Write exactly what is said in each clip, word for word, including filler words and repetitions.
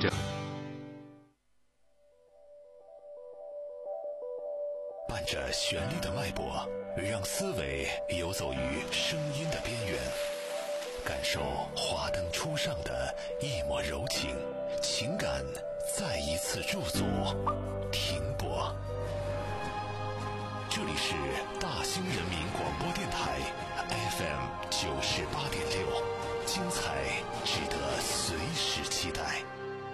证。 伴着旋律的脉搏，让思维游走于声音的边缘，感受华灯初上的一抹柔情，情感再一次驻足停泊。这里是大兴人民广播电台 F M 九十八点六，精彩值得随时期待。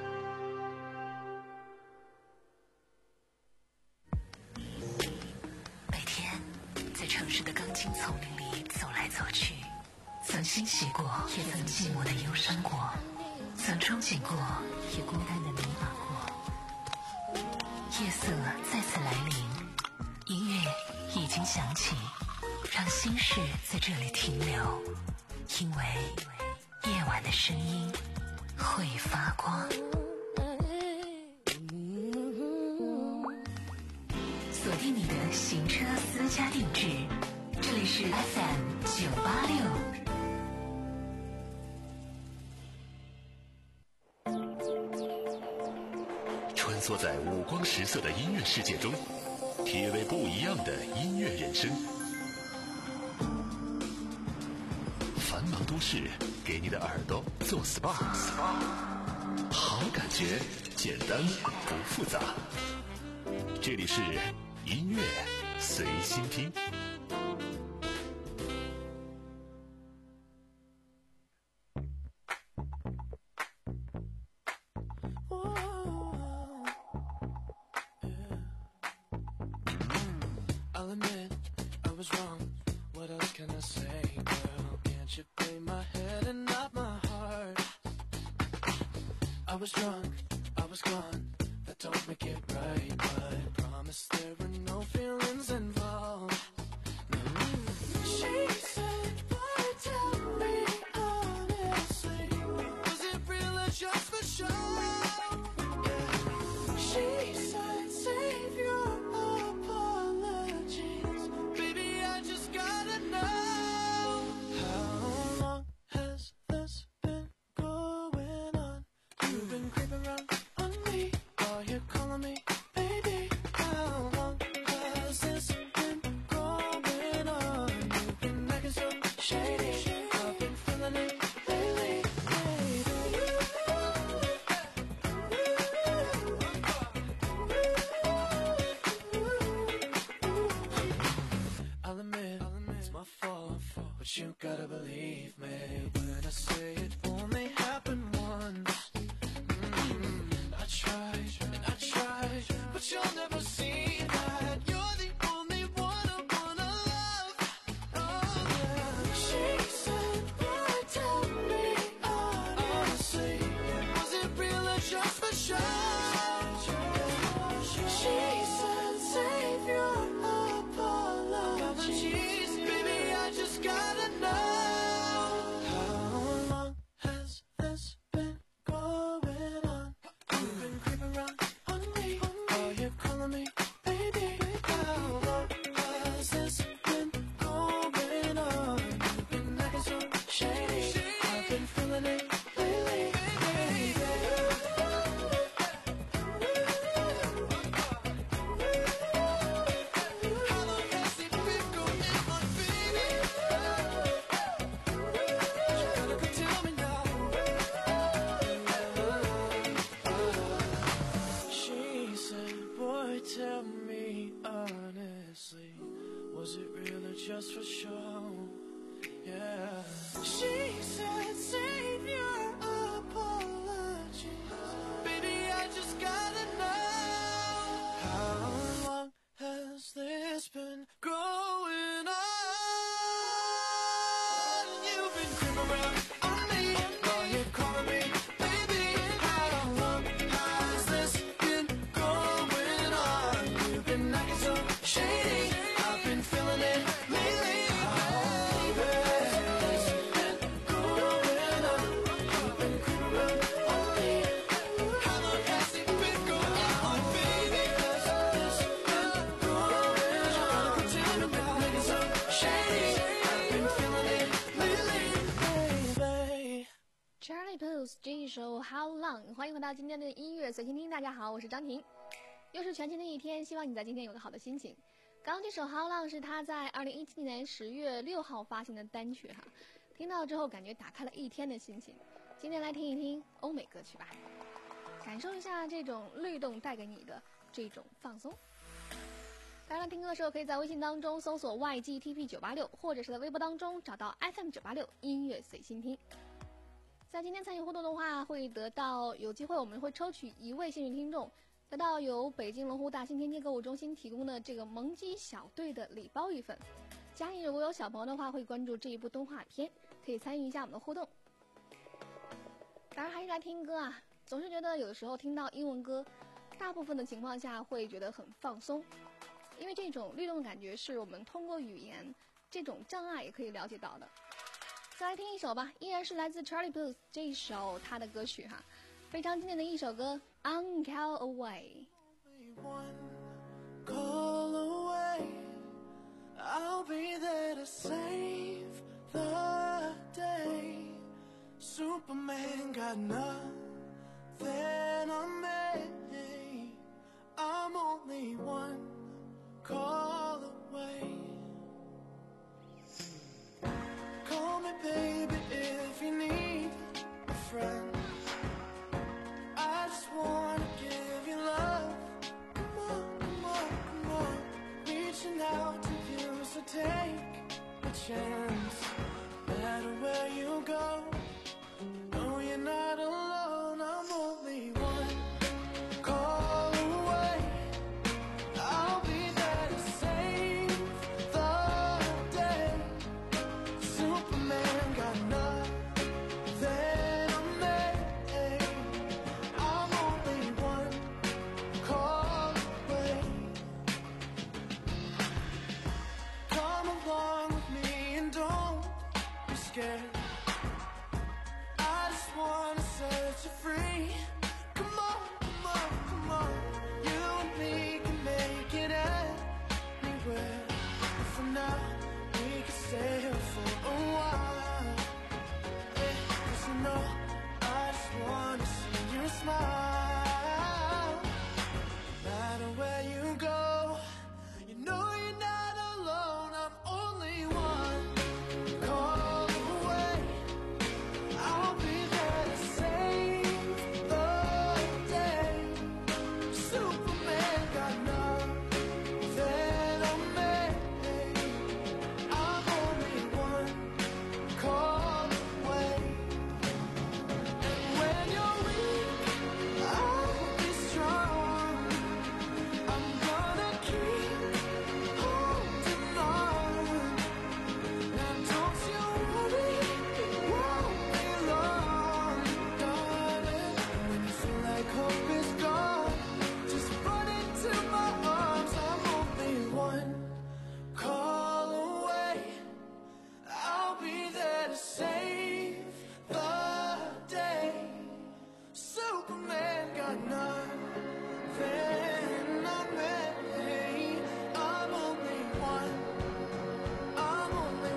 每天在城市的钢筋丛林里走来走去，曾欣喜过，也曾寂寞的忧伤过，曾憧憬过，也孤单的迷茫过。夜色再次来临，音乐已经响起，让心事在这里停留，因为夜晚的声音会发光。锁定你的行车私家定制，这里是 F M 九八六。 穿梭在五光十色的音乐世界中，体味不一样的音乐人生。繁忙都市给你的耳朵做 S P A， 好感觉简单不复杂。这里是音乐随心听。 I'll admit I was wrong. What else can I say, girl? Can't you play my head and not my heart? I was drunk, I was gone. That don't make it right, but I promise there were no feelings involved. No. She said, boy, tell me honestly, was it real or just for show? Yeah. She said, save your apologies, baby, I just gotta know. How long has this been going on? You've been creeping around on me. Are you calling me baby? How long has this been going on? You've been acting so shady. I've been feeling it lately, I'll admit, it's my fault, but you gotta believe me when I say it only happened once. Mm, I tried and I tried, but you'll never see that. You're the only one I wanna love. Oh yeah. She said, boy, tell me honestly, was it real or just for show? She said, save your apologies, baby, I just gotta know. How long has this been going on? You've been creeping around on me. Are you calling me baby? How long has this been going on? You've been acting so shady. I've been feeling it lately, baby. How long has it been going on, baby? You gotta go tell me now. She said, boy, tell me honestly, was it real or just for show? Yeah. She said, save your apologies, baby, I just gotta know. How long has this been going on? You've been creeping around on me. Are you calling me baby? How long has this been going on? You've been acting so shady. I've been feeling it lately. 醒，欢迎回到今天的音乐随心听。大家好，我是张婷，又是全新的一天，希望你在今天有个好的心情。刚刚这首《How Long》是他在二零一七年十月六号发行的单曲哈，听到之后感觉打开了一天的心情。今天来听一听欧美歌曲吧，感受一下这种律动带给你的这种放松。当然听歌的时候可以在微信当中搜索 Y G T P 九八六， 或者是在微博当中找到 F M 九八六 音乐随心听。在今天参与互动的话，会得到有机会我们会抽取一位幸运听众，得到由北京龙湖大兴天街购物中心提供的这个萌鸡小队的礼包一份。家里如果有小朋友的话，会关注这一部动画片，可以参与一下我们的互动。当然还是来听歌啊，总是觉得有的时候听到英文歌，大部分的情况下会觉得很放松，因为这种律动感觉是我们通过语言这种障碍也可以了解到的。再来听一首吧，依然是来自 Charlie Puth 这一首他的歌曲哈，非常经典的一首歌 On Call Away。 Call away, I'll be there to save the day. Superman got nothing on me, I'm only one call away.Call me baby if you need a friend, I just wanna give you love. Come on, come on, come on, reaching out to you, so take a chance. No matter where you go, no you're not alone, I'm only one call away, I'll be there to save the day.Superman got nothing on me, I'm only one call away. Come along with me and don't be scared, I just wanna set you free. Come on, come on, come on, you and me can make it anywhere. For now we can sail for a while, yeah, 'cause you know I just wanna see you smile. No matter where you go, you know you're not alone, I'm only one call away, I'll be there to save the day. Superman got nothing on me, I'm only one call away. And when you're weak, I'll be strong, I'm gonna keep holding on. Now don't you worry, it won't be long, darling. When you feel like hope is gone, just run into my arms, I'm only one call away, I'll be there to save the day. Superman got nothing on me, I'm only one, I'm only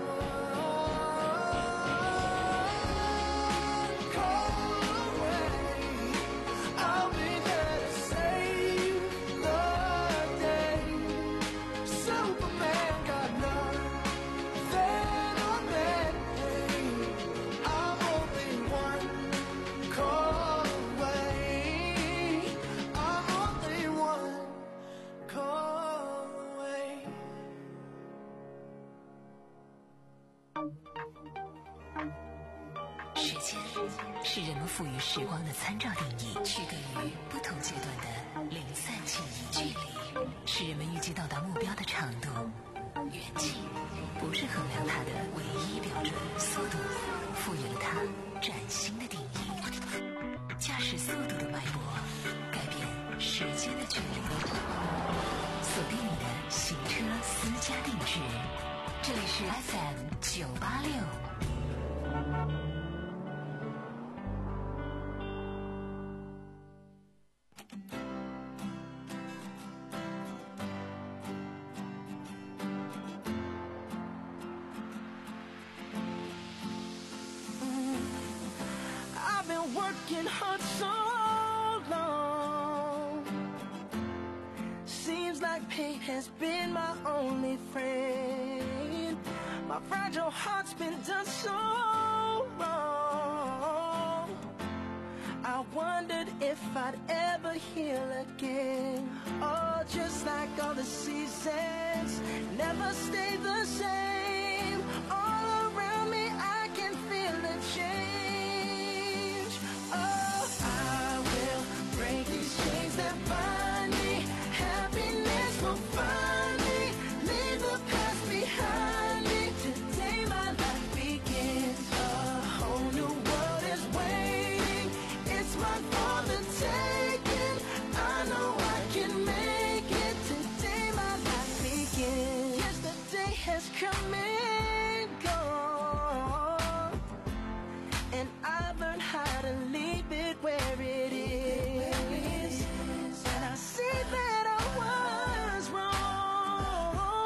one call away, I'll be there to save the day. Superman got nothing on me, I'm only one call away, I'm only one call away. 时间是人们赋予时光的参照定义，区隔于不同阶段的零散记忆距离，是人们预计到达目标的长度。远近不是衡量它的唯一标准，速度赋予了它崭新的定义。驾驶速度的脉搏，改变时间的距离。锁定你的行车私家定制，这里是 F M 九八六。 I've been working hard so pain has been my only friend. My fragile heart's been done so wrong. I wondered if I'd ever heal again. Oh, just like all the seasons never stay the same. All around me I can feel the change. Oh, I will break these chains that bind me. Happiness will find me. Leave the past behind me. Today my life begins. A whole new world is waiting. It's mine for the taking. I know I can make it. Today my life begins. Yesterday has come and gone, and I've learned how to leave it where it is. And I see that I was wrong,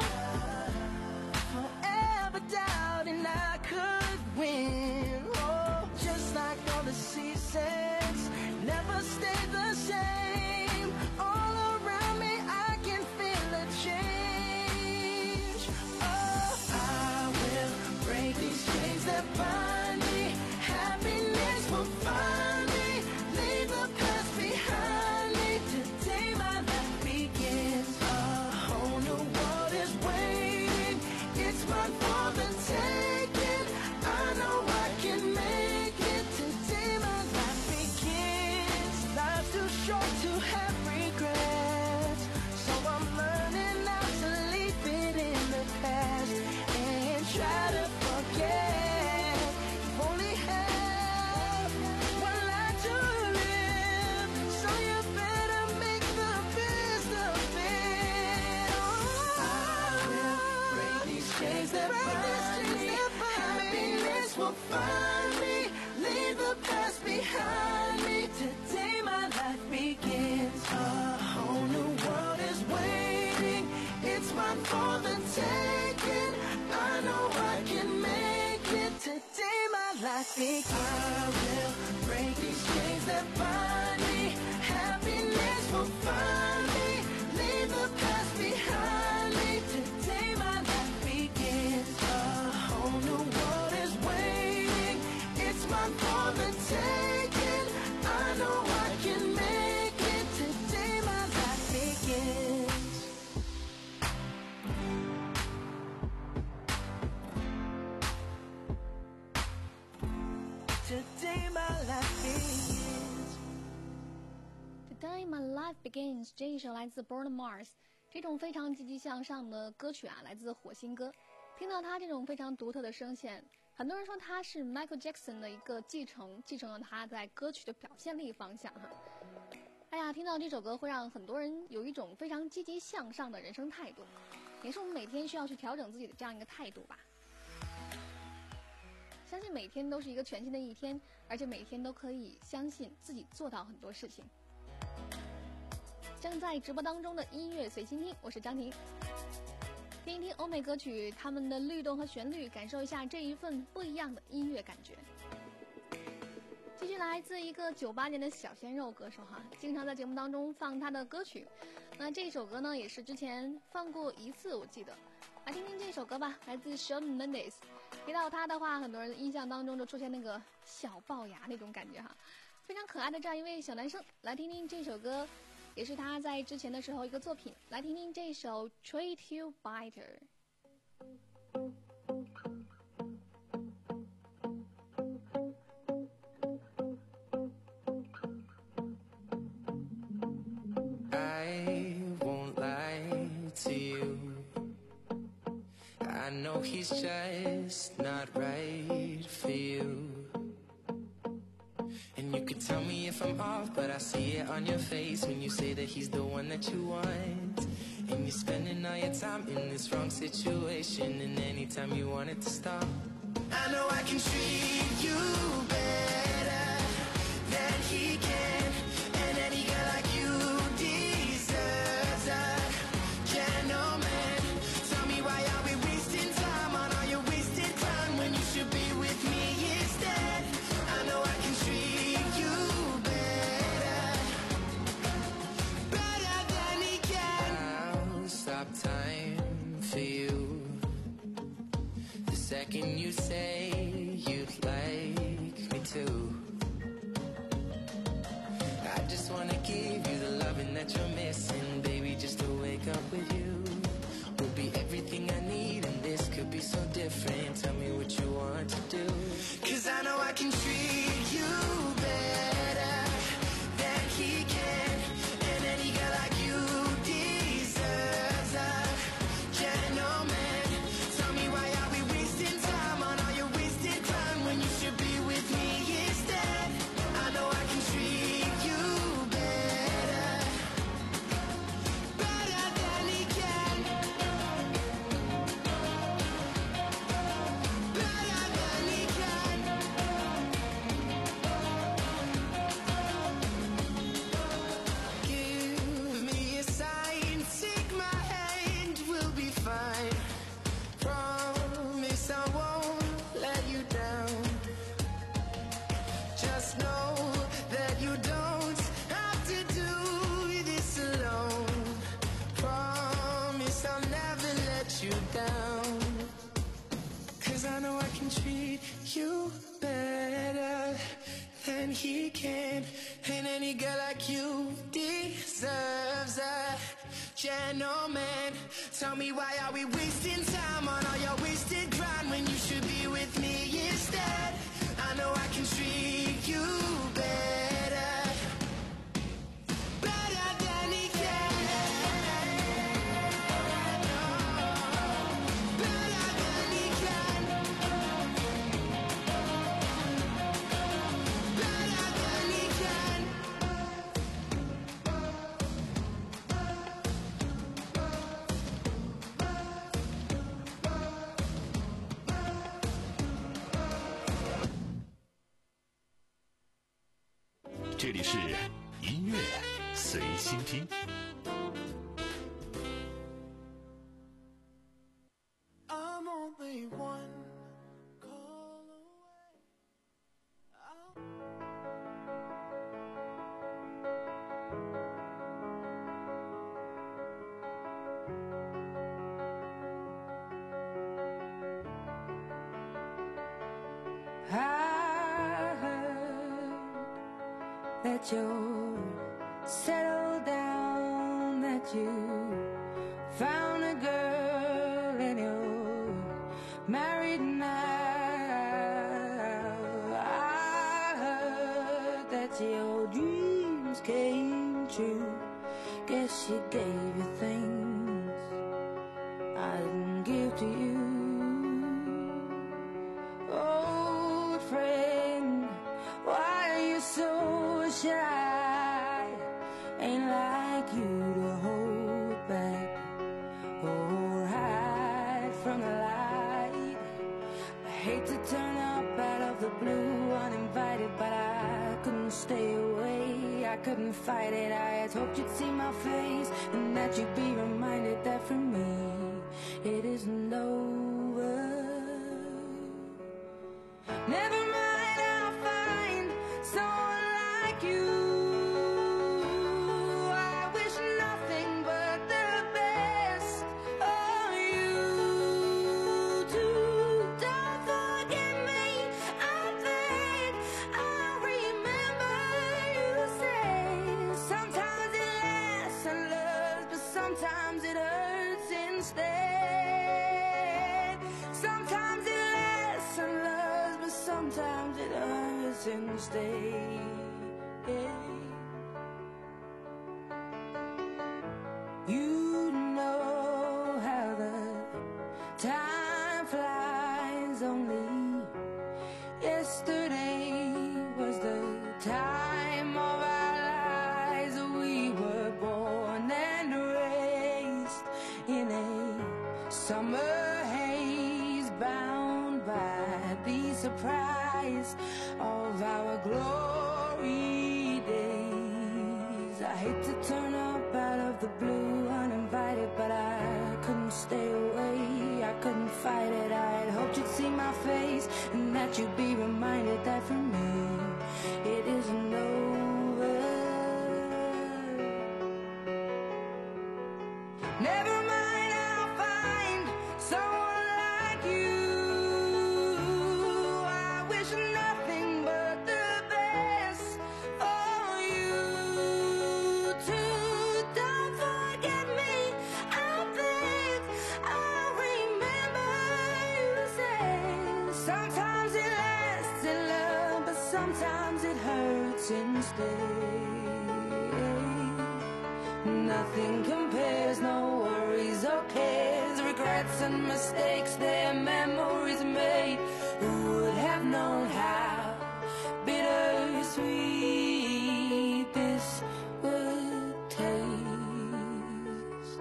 forever doubting I could win. Oh, just like all the seasons never stay the same. All around me I can feel a change. Oh, I will break these chains that bind me. Happiness will find me. Leave the past behind me. Today my life begins. A whole new world is waiting. It's mine for the taking. I know I can make it. Today my life begins. Life's too short to have regrets, so I'm learning not to leave it in the past and try to forget. You only have one life to live, so you better make the best of it. Oh, I will break these chains that bind me. Happiness will find me. Leave the past behind me. Today my life begins. A whole new world is waiting. It's mine for the taking. I know I can make it. Today my life begins. I will break these chains that bind me. Happiness will find me. Leave the past behind me. Today my life begins. A whole new world is waiting. It's mine for the taking. I know I can make it. Today my life begins. Today my life begins. Today My Life Begins 这一首来自 Bruno Mars， 这种非常积极向上的歌曲啊，来自火星哥。听到他这种非常独特的声线，很多人说他是 Michael Jackson 的一个继承，继承了他在歌曲的表现力方向哈。哎呀，听到这首歌会让很多人有一种非常积极向上的人生态度，也是我们每天需要去调整自己的这样一个态度吧。相信每天都是一个全新的一天，而且每天都可以相信自己做到很多事情。正在直播当中的音乐随心听，我是张婷。听一听欧美歌曲，他们的律动和旋律，感受一下这一份不一样的音乐感觉。继续来自一个九八年的小鲜肉歌手哈，经常在节目当中放他的歌曲。那这首歌呢，也是之前放过一次，我记得。来听听这首歌吧，来自 Shawn Mendes。提到他的话，很多人印象当中就出现那个小龅牙那种感觉哈，非常可爱的这样一位小男生。来听听这首歌。也是他在之前的时候一个作品，来听听这首 Treat You Better。 I won't lie to you. I know he's just not right for you. And you could tell me if I'm off, but I see it on your face when you say that he's the one that you want. And you're spending all your time in this wrong situation, and anytime you want it to stop, I know I can treat you better than he can. And any girl like you deserves a gentleman. Tell me why are we wasting time on all your wasted time when you should be with me instead. I know I can treat you better, better than he can. I'll that you're missing, baby, just to wake up with you would be everything I need, and this could be so different. Tell me what you want to do, 'cause I know I can treat you better than he can, and any girl like you deserves a gentleman. Tell me, why are we wasting time on all your wasted time when you should be with me instead? I know I can treat you better, better than he can, better than he can. Give me a sign, take my hand, we'll be fine. Promise I won't let you down. Just know that you don't have to do this alone. Promise I'll never let you down, 'cause I know I can treat you better than he can, and any girl like you deserves a gentleman. Tell me, why are we wasting time on all your wasted grind when you should be with me instead? I know I can treat you better, better than he can, better than he can, better than he can. 这里是音乐随心听。 I'm only one call away. I heard that you're settled down, that you found a girl and you're married now. I heard that your dreams came true. Guess she gave you things I didn't give to you. Old friend, why are you so shy? Ain't like you to hold back or hide from the light. I hate to turn up out of the blue uninvited, but I couldn't stay away. I couldn't fight it. I had hoped you'd see my face and that you'd be reminded that for me it isn't over. Never mind, I'll find someone like you. I wish nothing but the best of you too. Don't forget me, I think I remember you say sometimes it lasts and loves, but sometimes it hurts instead. Sometimes it lasts and loves, but sometimes it hurts instead. You know how the time flies. Only yesterday was the time of our lives. We were born and raised in a summer haze, bound by the surprise of our glory days. I hate to turn up out of the blue uninvited, but I couldn't stay away. I couldn't fight it. I had hoped you'd see my face and that you'd be reminded that for me it isn't over. Never mind, I'll find someone like you. I wish nothing but the best for you too. nothing compares, no worries or cares, regrets and mistakes, their memories made. Who would have known how bittersweet this would taste?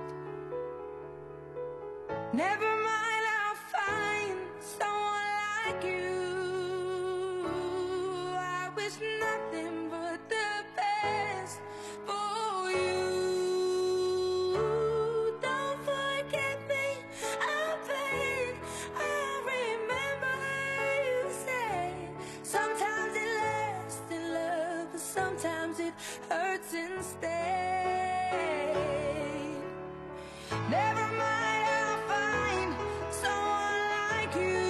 Never mind, I'll find someone like you. I wish nothing but the best for you. Don't forget me, I beg. I remember you said sometimes it lasts in love, but sometimes it hurts instead. Never mind, I'll find someone like you.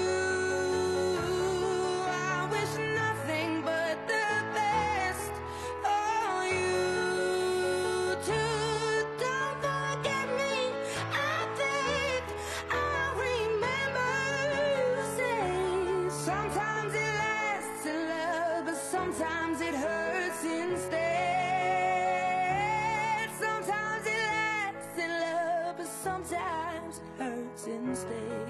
I wish nothing but the best for you too. Don't forget me, I beg. I remember you say sometimes it lasts in love, but sometimes it hurts instead. Sometimes it lasts in love, but sometimes it hurts instead.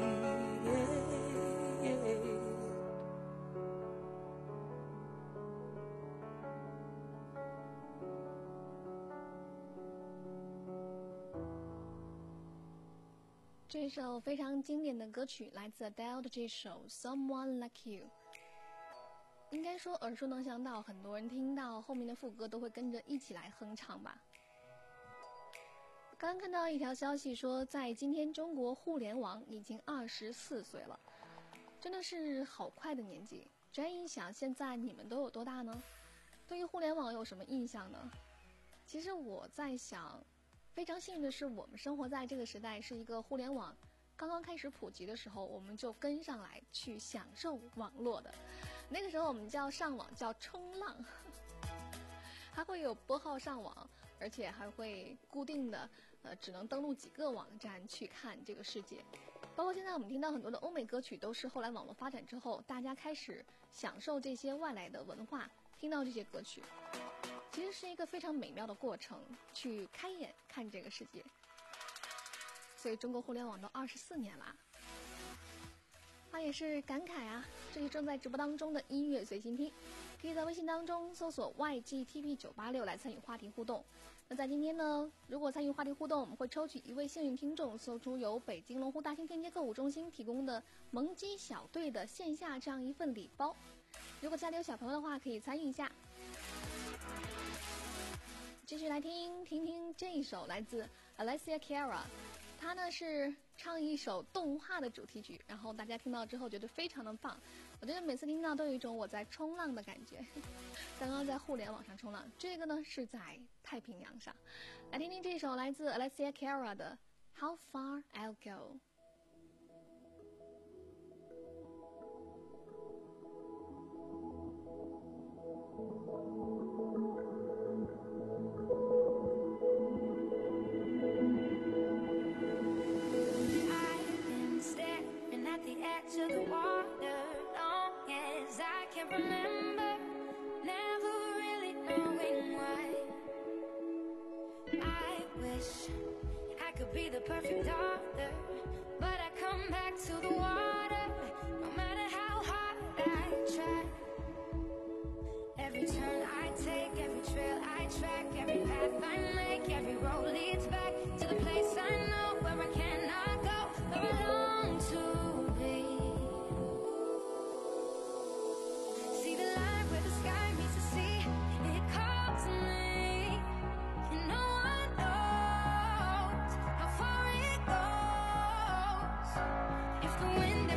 这首非常经典的歌曲来自 Adele 的这首 Someone Like You， 应该说耳熟能详到很多人听到后面的副歌都会跟着一起来哼唱吧。刚刚看到一条消息说，在今天中国互联网已经二十四岁了，真的是好快的年纪。转一想，现在你们都有多大呢？对于互联网有什么印象呢？其实我在想，非常幸运的是，我们生活在这个时代，是一个互联网刚刚开始普及的时候，我们就跟上来去享受网络的。那个时候我们叫上网，叫冲浪，还会有拨号上网，而且还会固定的呃，只能登录几个网站去看这个世界。包括现在我们听到很多的欧美歌曲，都是后来网络发展之后，大家开始享受这些外来的文化，听到这些歌曲，其实是一个非常美妙的过程，去开眼看这个世界。所以中国互联网都二十四年啦，他也是感慨啊。这里正在直播当中的音乐随心听，可以在微信当中搜索 Y G T P 九八六 来参与话题互动。那在今天呢，如果参与话题互动，我们会抽取一位幸运听众，送出由北京龙湖大兴天街购物中心提供的萌鸡小队的线下这样一份礼包。如果家里有小朋友的话，可以参与一下。继续来听听听这一首来自 Alessia Cara， 她呢是唱一首动画的主题曲，然后大家听到之后觉得非常的棒。我觉得每次听到都有一种我在冲浪的感觉。刚刚在互联网上冲浪，这个呢是在太平洋上。来听听这首来自 Alessia Cara 的 How Far I'll Go。 To the water, long as I can remember, never really knowing why. I wish I could be the perfect daughter, but I come back to the water, no matter how hard I try. Every turn I take, every trail I track, every path I make, every road leads back to the place I know where I cannot go, where I long to. If the wind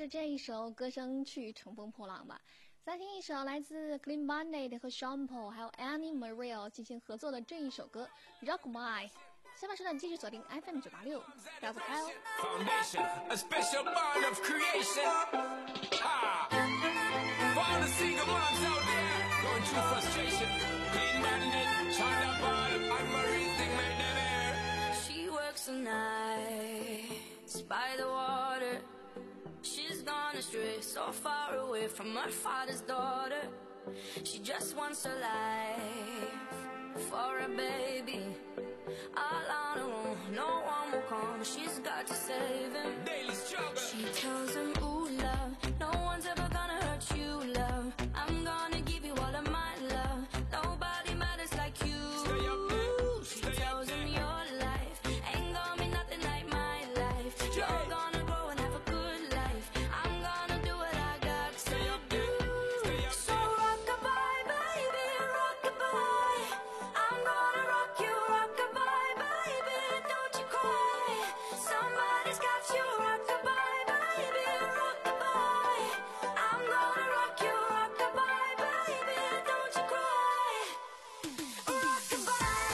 是这一首歌声去乘风破浪吧。再听一首来自 Clean Bandit 和 Sean Paul 还有 Annie Marie 进行合作的这一首歌 Rock My。下半时段继续锁定 F M 九八六，绕不开哦。 Foundation, a special bond of creation. Ah, for all the single moms out there going through frustration. Clean Bandit, China Ball, and Marie thing made them air. She works the nights by the water. She's gone astray, so far away from her father's daughter. She just wants a life for a baby. All on her own, no one will come. She's got to save him. Daily struggle. She tells him, ooh, love, no one's ever gonna hurt you, love. I'm gonna give you all of my love. Nobody matters like you. Stay up there. She Stay tells up him there. your life ain't gonna be nothing like my life. You're gonna grow and have a good life. I'm gonna do what I got to Stay up do. there. Stay up So there. rock-a-bye, baby, rock-a-bye. I'm gonna rock you, rock-a-bye, baby, don't you cry. Somebody's got you, rock-a-bye, baby, rock-a-bye. I'm gonna rock you, rock-a-bye, baby, don't you cry. Rock-a-bye.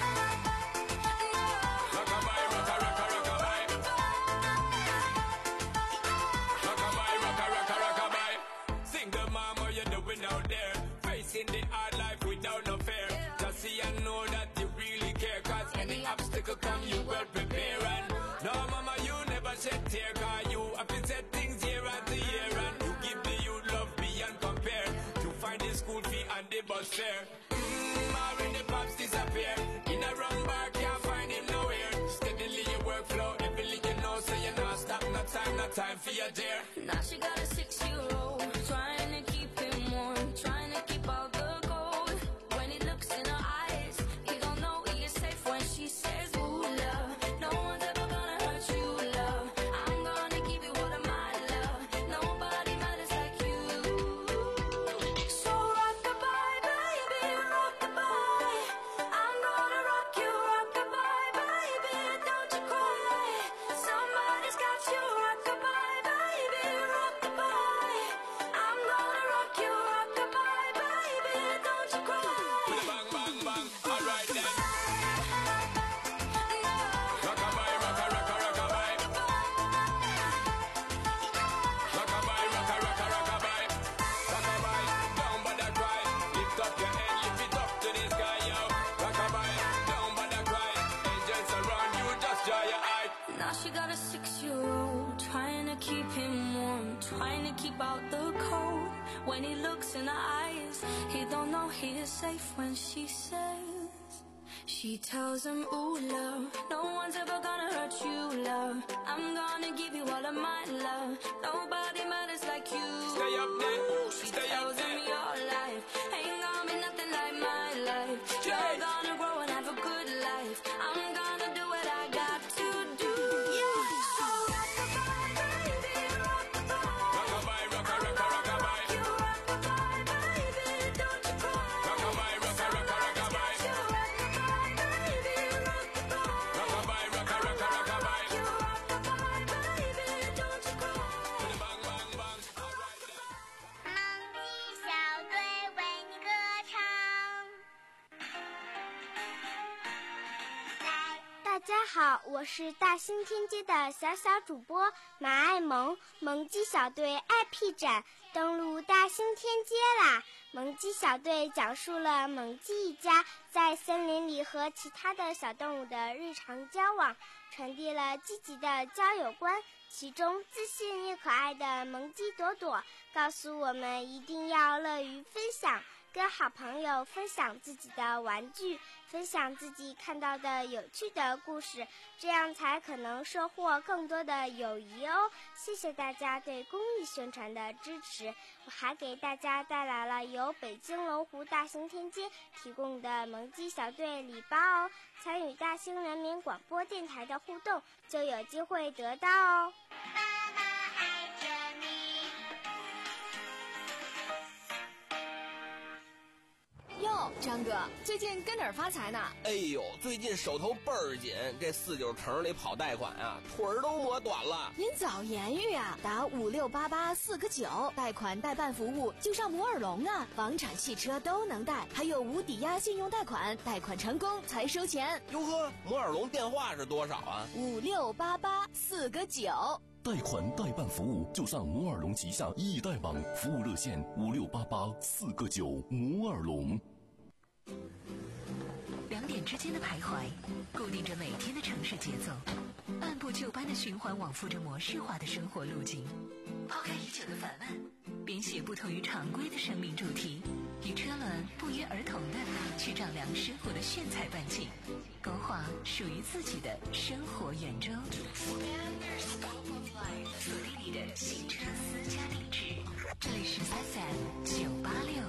Rockabye, rocka, rocka, rockabye. Rockabye, rocka, rocka, rockabye. Single mom, what you doing out there? Facing the hard life without no fear. Just see and know that you really care. Cause any obstacle come, you well prepare. And no, mama, you never shed tear. Cause you have been set things year after year. And you give the youth love beyond compare. To find the school fee and the bus fare. Mmm, or when the pops disappear. In a wrong bar, can't find him nowhere. Steadily your workflow, everything you know, so you not stop, no time, no time for your dear. Now she got a six-year-old, trying to keep him warm, trying to keep out the cold. When he looks in her eyes, he don't know he is safe when she says, ooh, love, no one's ever gonna hurt you, love. I'm gonna give you all of my love. Nobody matters like you. So rock-a-bye, baby, rock-a-bye. I'm gonna rock you, rock-a-bye, baby, don't you cry. Somebody's got you, rock-a-bye, baby, rock-a-bye. I'm gonna rock you, rock-a-bye, baby, don't you cry. With a bang, bang, bang, alright then. Rockabye, rocka, rocka, rockabye. Rockabye, rocka, rocka, rockabye. Rockabye, down by the cry. Lift up your head, lift it up to the sky, yo. Rockabye, down by the cry. Angels around you, just dry your eye. Now she got a six-year-old, trying to keep him warm, trying to keep out the cold. When he looks in her eyes, he don't know he is safe when she says, she tells him, ooh, love, no one's ever gonna hurt you, love. I'm gonna give you all of my love. Nobody matters like you. Stay up there, She stay up tells him there. your life ain't gonna be nothing like my life. You're gonna grow and have a good life. I'm gonna do what I got to do. So rock-a-bye, baby, rock-a-bye. Rockabye, rocka, rocka, rockabye. You rock-a-bye, baby, don't you cry. Rockabye, rocka, rocka, rockabye. You rock-a-bye, baby, rock-a-bye. Rockabye, rocka, rocka, rockabye. You rock-a-bye, baby, don't you cry. With a bang, bang, bang, alright then. 梦的小队为你歌唱。大家好，我是大兴天街的小小主播马爱萌。萌鸡小队 I P 展登陆大兴天街啦！萌鸡小队讲述了萌鸡一家在森林里和其他的小动物的日常交往，传递了积极的交友观。其中自信又可爱的萌鸡朵朵告诉我们一定要乐于分享，跟好朋友分享自己的玩具，分享自己看到的有趣的故事，这样才可能收获更多的友谊哦。谢谢大家对公益宣传的支持。我还给大家带来了由北京龙湖大兴天街提供的萌鸡小队礼包哦，参与大兴人民广播电台的互动就有机会得到哦。妈妈爱着你。 哟， 哟，张哥，最近跟哪儿发财呢？ 哎呦，最近手头倍儿紧，这四九城里跑贷款啊，腿儿都磨短了。 您早言语啊，打五六八八四个九，贷款代办服务就上摩尔龙啊，房产、汽车都能贷，还有无抵押信用贷款，贷款成功才收钱。 哟呵，摩尔龙电话是多少啊？ 五六八八四个九。 贷款代办服务就上摩尔龙旗下易贷网，服务热线五六八八四个九。摩尔龙。 两点之间的徘徊，固定着每天的城市节奏，按部就班的循环往复着模式化的生活路径。抛开已久的烦闷，编写不同于常规的生命主题，与车轮不约而同的去丈量生活的炫彩半径，勾画属于自己的生活圆周。锁定你的新车私家定制，这里是 F M 九八六。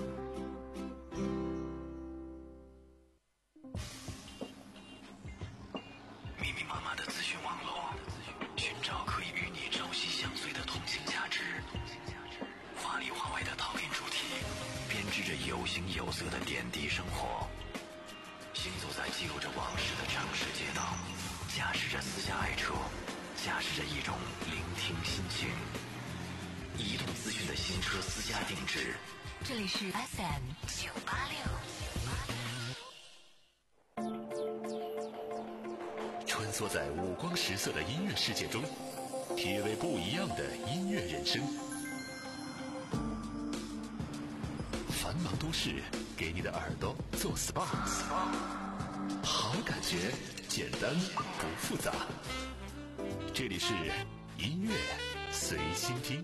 密密麻麻的资讯网络，寻找可以与你朝夕相随的同性价值。华里华外的讨论主题，编织着有形有色的点滴生活。行走在记录着往事的城市街道，驾驶着私家爱车，驾驶着一种聆听心情。移动资讯的新车私家定制， 这里是 F M 九八六。 穿梭在五光十色的音乐世界中，体味不一样的音乐人生。繁忙都市给你的耳朵做 S P A， 好感觉简单不复杂。这里是音乐随心听。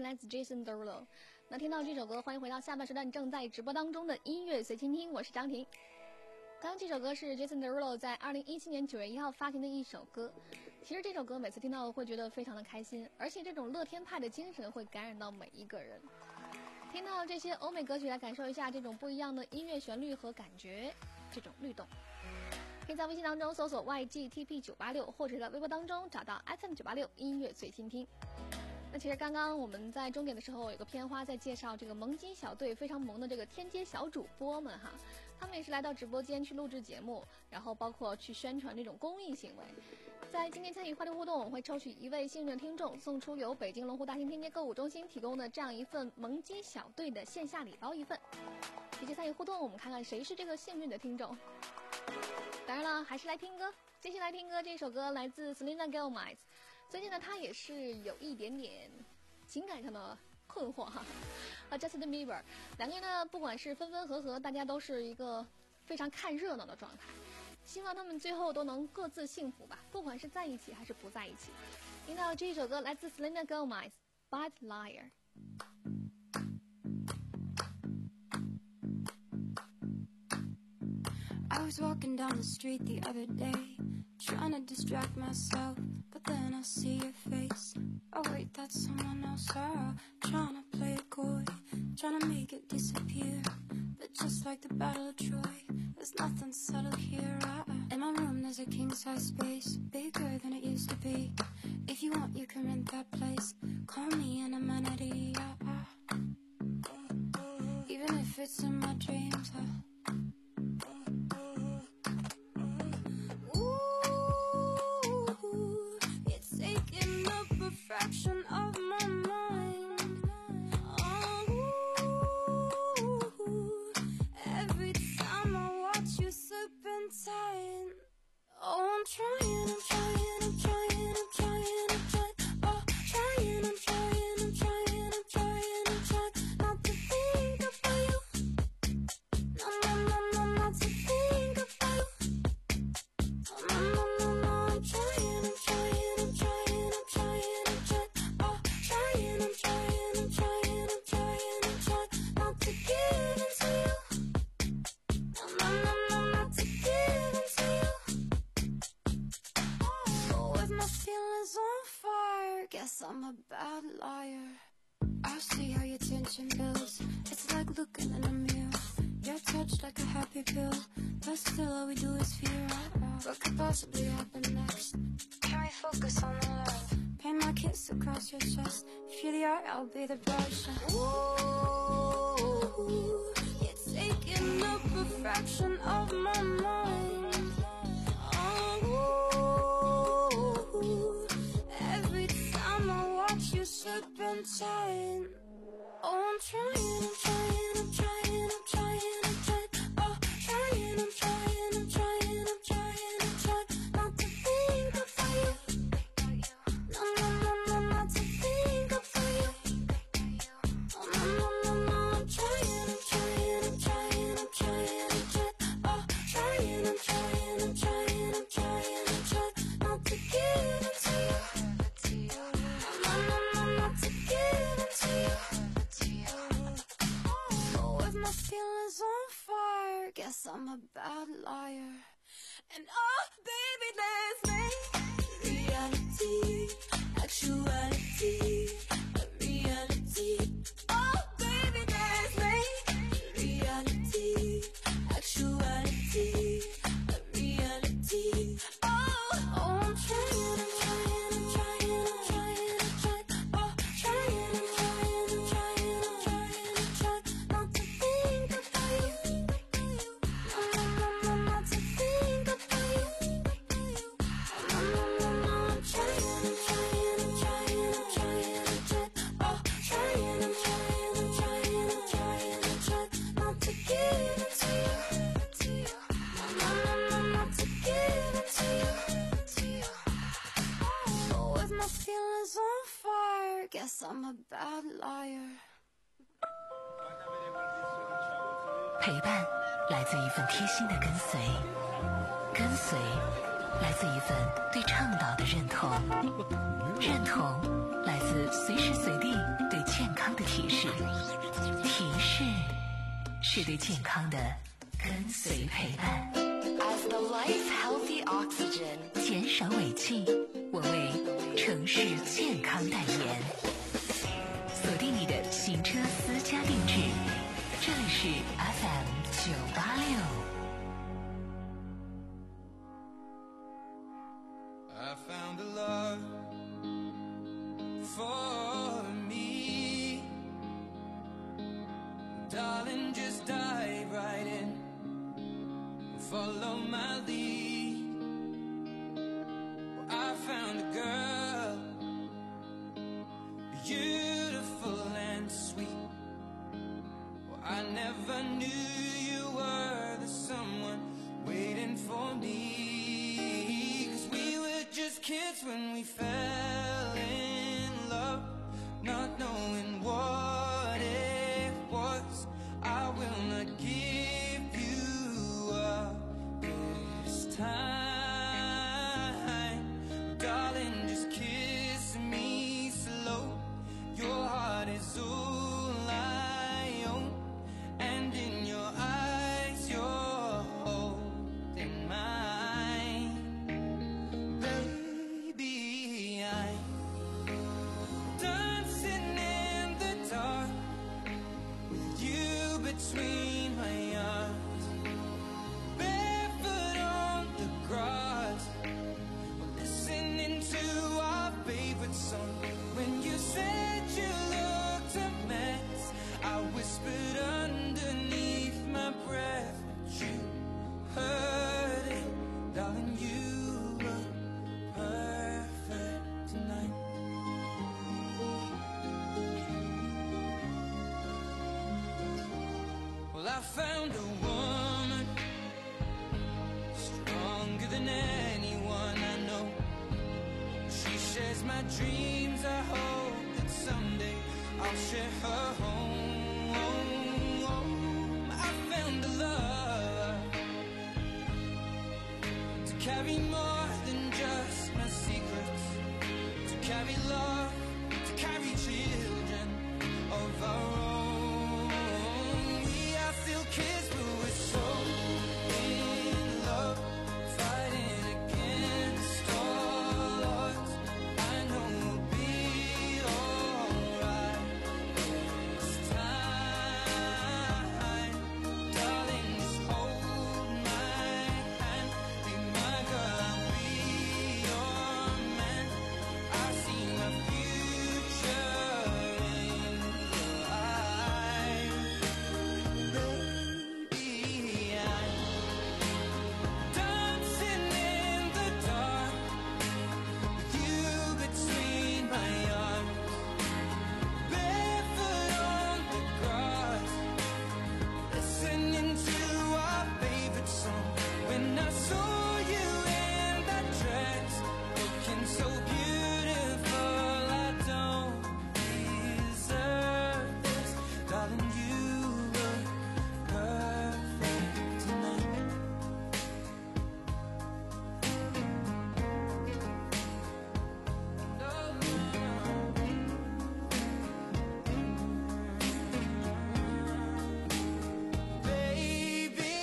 来自 Jason Derulo。那听到这首歌，欢迎回到下半时段正在直播当中的音乐随倾听，我是张婷。刚刚这首歌是 Jason Derulo 在二零一七年九月一号发行的一首歌。其实这首歌每次听到会觉得非常的开心，而且这种乐天派的精神会感染到每一个人。听到这些欧美歌曲，来感受一下这种不一样的音乐旋律和感觉，这种律动。可以在微信当中搜索 Y G T P 九八六，或者在微博当中找到 F M 九八六音乐最倾听。那其实刚刚我们在终点的时候有个片花在介绍这个萌鸡小队非常萌的这个天街小主播们哈，他们也是来到直播间去录制节目，然后包括去宣传这种公益行为。在今天参与话题互动，我会抽取一位幸运的听众，送出由北京龙湖大兴天街购物中心提供的这样一份萌鸡小队的线下礼包一份。直接参与互动，我们看看谁是这个幸运的听众。当然了，还是来听歌。继续来听歌，这首歌来自 Selena Gomez。最近呢，她也是有一点点情感上的困惑哈。啊 ，Justin Bieber 两个人呢，不管是分分合合，大家都是一个非常看热闹的状态。希望他们最后都能各自幸福吧，不管是在一起还是不在一起。听到这一首歌来自 Selena Gomez， Bad Liar。I was walking down the street the other day, trying to distract myself, but then I see your face. Oh wait, that's someone else. Oh, trying to play it coy, trying to make it disappear. But just like the Battle of Troy, there's nothing subtle here. I, in my room there's a king-size space, bigger than it used to be. If you want, you can rent that place. Call me an amenity. I, I, even if it's in my dreams. I, fraction of my mind. Oh, every time I watch you slip and tight. Oh, I'm trying, I'm trying, I'm trying, I'm trying, I'm trying. Oh, trying, I'm trying, I'm trying, I'm trying, I'm trying not to think about you. No, no, no, no, not to think about you. Oh, no, no, no, no, I'm trying, I'm trying, I'm trying, I'm trying. Guess I'm a bad liar. I see how your tension builds. It's like looking in a mirror. You're touched like a happy pill, but still all we do is fear. What could possibly happen next? Can we focus on the love? Paint my kiss across your chest. If you're the art, I'll be the brush. Whoa, you're taking up a fraction of my mind. Slip and tight. Oh, I'm trying, I'm trying, I'm trying, I'm trying, I'm trying. Oh, trying, I'm trying, I'm trying, I'm trying, I'm trying not to think about you. No, no, no, no, not to think about you. Oh, no, no, no, no, I'm trying, I'm trying, I'm trying, I'm trying, I'm trying. Oh, trying, I'm trying, I'm trying, I'm trying, I'm trying not to give it to you. Feelings on fire. Guess I'm a bad liar. And oh, baby, let's make reality, actuality, a reality. Oh, baby, let's make reality, actuality, a reality. Oh, oh, I'm trying, I'm trying, I'm trying, I'm trying, I'm trying. Oh, trying, I'm trying, I'm trying, I'm trying, I'm trying not to think about you. No, no, no, no, not to think about you. No, no, no, no, I'm trying, I'm trying, I'm trying, I'm trying, I'm trying. Oh, trying, I'm trying, I'm trying, I'm trying, I'm trying not to give it to you. No, no, no, not to give it to you. Oh, with my feelings on fire, guess I'm a bad liar. 陪伴来自一份贴心的跟随，跟随来自一份对倡导的认同，认同来自随时随地对健康的提示，提示是对健康的跟随陪伴。As the life healthy oxygen， 减少尾气，我为城市健康代言。锁定你的行车私家定制，这里是 F M 九八六。 I found a love for me, darling, just dive right in, follow my lead. Well, I found a girl, beautiful and sweet. Well, I never knew you were the someone waiting for me, 'cause we were just kids when we fell in love, not knowing what it was. I will not give you up this time, darling, just kiss me slow. Your heart is all I own, and in your eyes you're holding mine. Baby, I'm dancing in the dark with you between my arms, barefoot on the grass, listening to our favorite song. When you said you looked a mess, I whispered underneath my breath, but you heard it, darling, you were perfect tonight. Well, I found a woman stronger than anyone I know. She shares my dreams. I hope that someday I'll share her home. I found a love to carry more than just my secrets, to carry love, to carry children of our own. We are still kids, but we're so in love, fighting against all odds. I know we'll be alright this time, darling, just hold my hand, be my girl, I'll be your man. I see my future in your eyes. Baby, I'm dancing in the dark with you between my arms, barefoot on the grass, listening to our favorite song. When I saw you in that dress, looking so beautiful, I don't deserve this, darling, you were perfect tonight. Baby,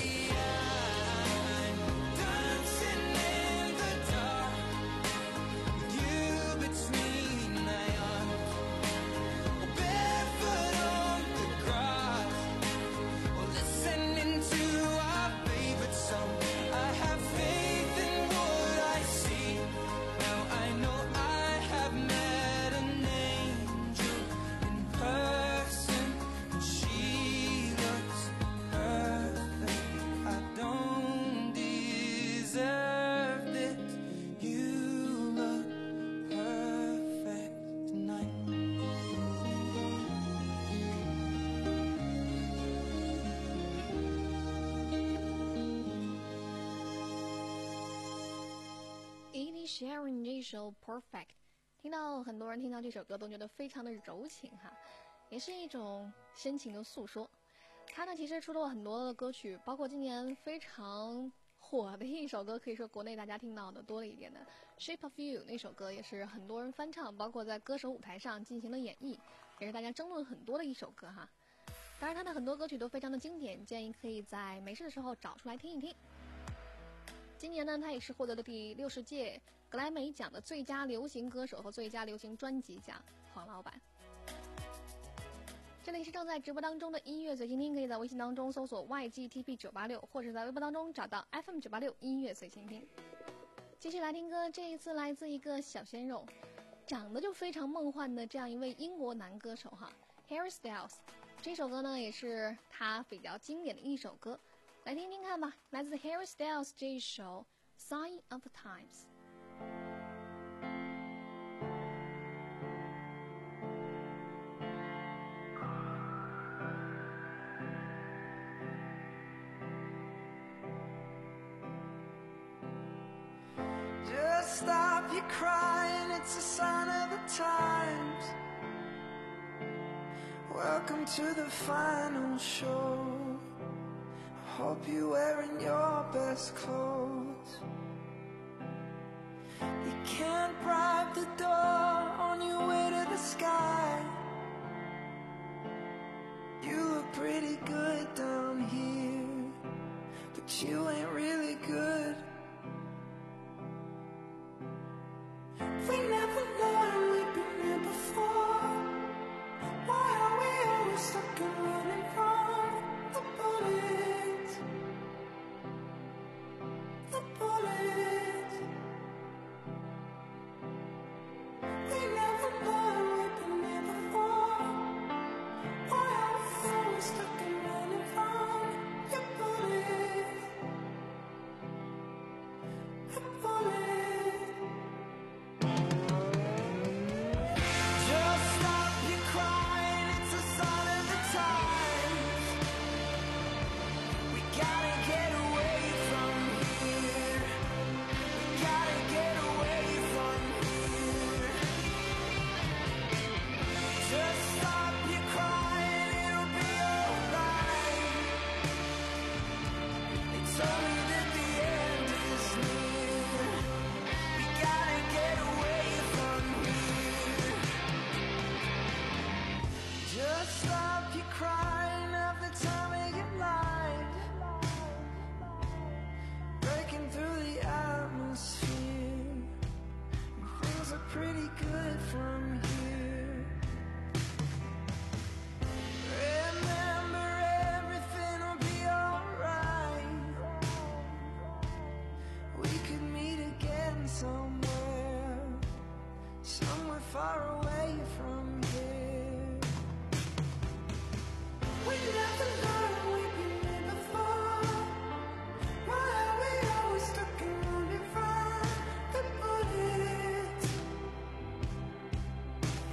I'm dancing in the dark with you between my arms, barefoot on the grass, listening to our favorite song. I have faith in what I see. Now I know I have met an angel in person, and she looks perfect. I don't deserve this. You look perfect tonight. Edie Sheeran 这首 Perfect， 听到很多人听到这首歌都觉得非常的柔情哈，也是一种深情的诉说。他呢其实出了很多的歌曲，包括今年非常火的一首歌，可以说国内大家听到的多了一点的《Shape of You》那首歌也是很多人翻唱，包括在歌手舞台上进行了演绎，也是大家争论很多的一首歌哈。当然，他的很多歌曲都非常的经典，建议可以在没事的时候找出来听一听。今年呢，他也是获得了第六十届格莱美奖的最佳流行歌手和最佳流行专辑奖，黄老板。这里是正在直播当中的音乐随心听，可以在微信当中搜索 Y G T P 九八六，或者在微博当中找到 F M 九八六音乐随心听。继续来听歌，这一次来自一个小鲜肉，长得就非常梦幻的这样一位英国男歌手哈 ，Harry Styles。这首歌呢也是他比较经典的一首歌，来听听看吧，来自 Harry Styles 这一首 Sign of the Times。 Stop your crying, it's a sign of the times. Welcome to the final show. I hope you're wearing your best clothes. You can't bribe the door on your way to the sky. You look pretty good down here, but you ain't really good. We never learned we've been here before. Why are we always stuck and running from the bullets? The bullets. We never learned we've been here before. Why are we always stuck and running from your bullets? The bullets. Pretty good from here. Remember, everything will be alright. We could meet again somewhere, somewhere far away from here. We never learned we've been here before. Why are we always stuck and running from the bullets?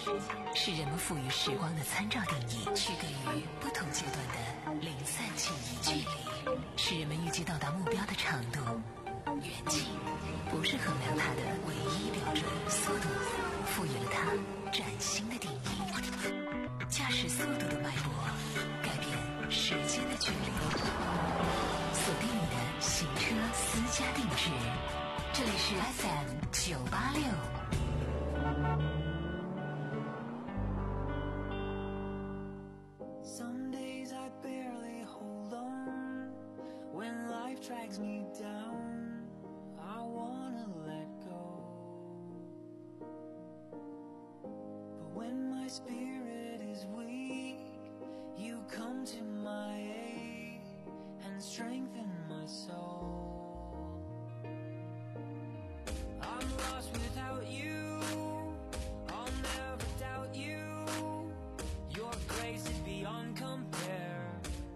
是人们赋予时光的参照定义，区隔于不同阶段的零散记忆。距离是人们预计到达目标的长度，远近不是衡量它的唯一标准。速度赋予了它崭新的定义，驾驶速度的脉搏改变时间的距离。锁定你的行车私家定制，这里是 F M 九八六。 Some days I barely hold on when life drags me down. I wanna let go, but when my spirit is weak, you come to my aid and strengthen my soul. I'm lost without you, I'll never doubt you. Your grace is beyond compare.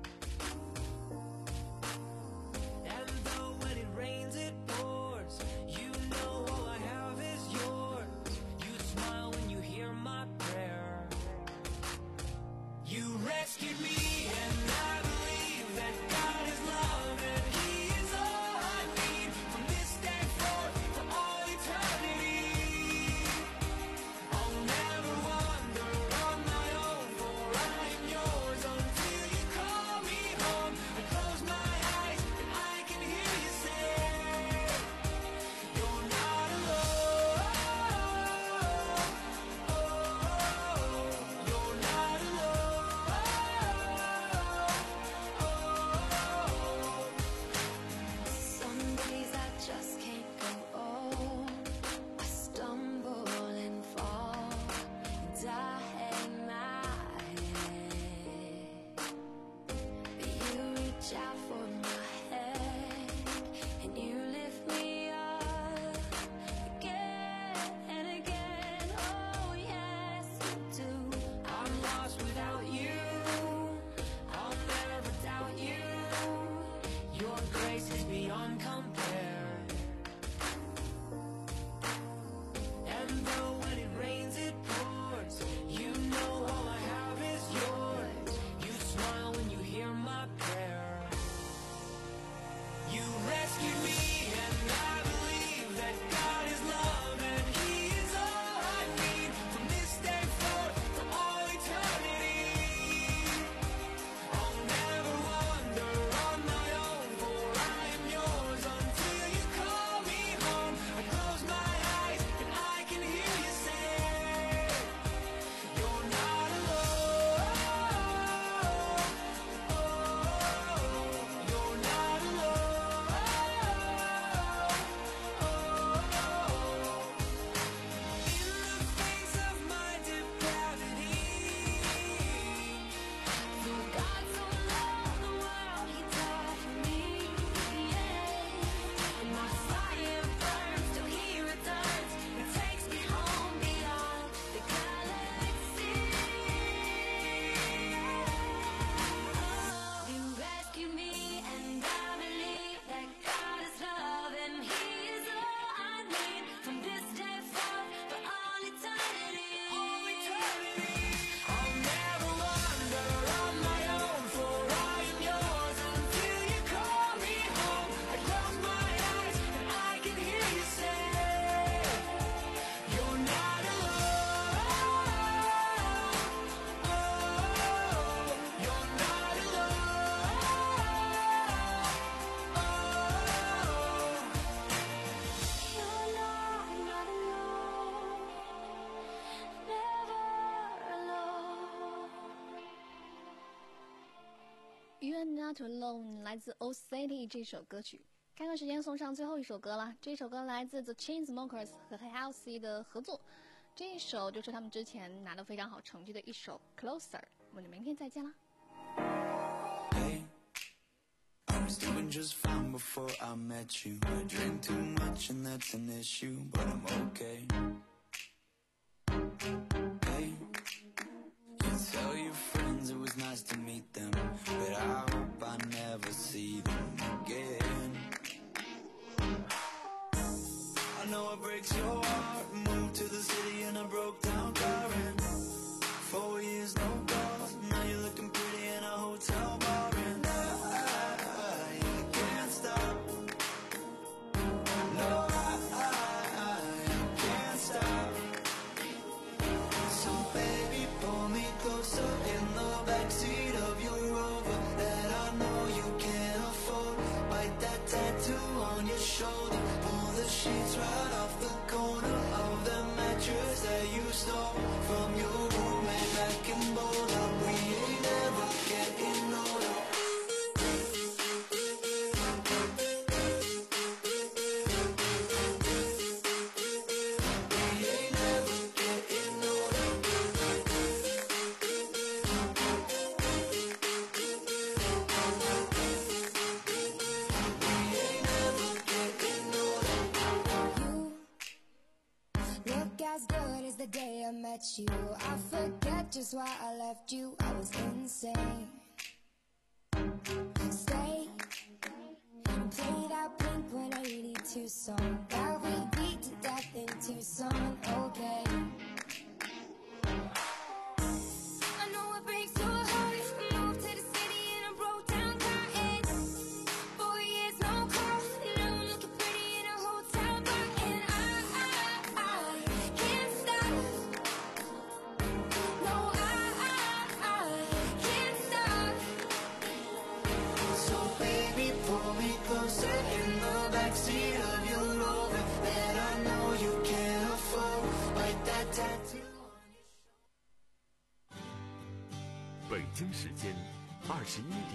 And though when it rains it pours, you know all I have is yours. You smile when you hear my prayer. You rescued me and I believe that God is love and He is all I need from this day forth for all eternity. I'll never wander on my own, for I am yours until you call me home. I close my eyes and I can hear you say, you're not alone. You're not alone. Some days I just can't go on. I stumble and fall, and I hang my head. But you reach out for my hand, and you lift me up again and again. Oh yes, you do. I'm lost without you, I'll never doubt you. Your grace is beyond compare. And though when it rains it pours, you know all I have is yours. You smile when you hear my prayer. You rescued me and I believe that God is love and He is all I need from this day forth for all eternity. I'll never wander on my own, for I am yours until you call me home. I close my eyes and I can hear you say, you're not alone. You're not alone. In the face of my depravity, for God so loved the world, He died for me. Yeah. And my fire burns till He returns. He takes me home beyond the galaxy. You rescue me, and I believe that God is love, and He is all I need from this day forth for all eternity. All eternity. I'll never wander on my own, for I am yours until you call me home. I close my eyes and I can hear you say, you're not alone. You're not alone. You're not, not alone. Never alone. You're Not Alone 来自 O City 这首歌曲。看看时间，送上最后一首歌了。这首歌来自 The Chainsmokers 和 Halsey 的合作，这一首就是他们之前拿到非常好成绩的一首 Closer。我们明天再见啦。 Hey, I was doing just fine before I met you. I drink too much and that's an issue, but I'm okay. Hey, you tell your friends it was nice to meet them, but I hope I never see them again. I know it breaks your heart. Moved to the city in a broke down car and the day I met you. I forget just why I left you. I was insane. Stay and play that Blink one eighty-two song that we beat to death in Tucson. Okay. I know it breaks your heart. Moved to the city and I broke down crying. Four years, no call. Now I'm looking pretty in a hotel bar. And I, I, I can't stop. No, I, I, I can't stop. So baby, pull me closer in the backseat of your Rover that I know you can't afford. Like that tattoo. 北京时间二十一点。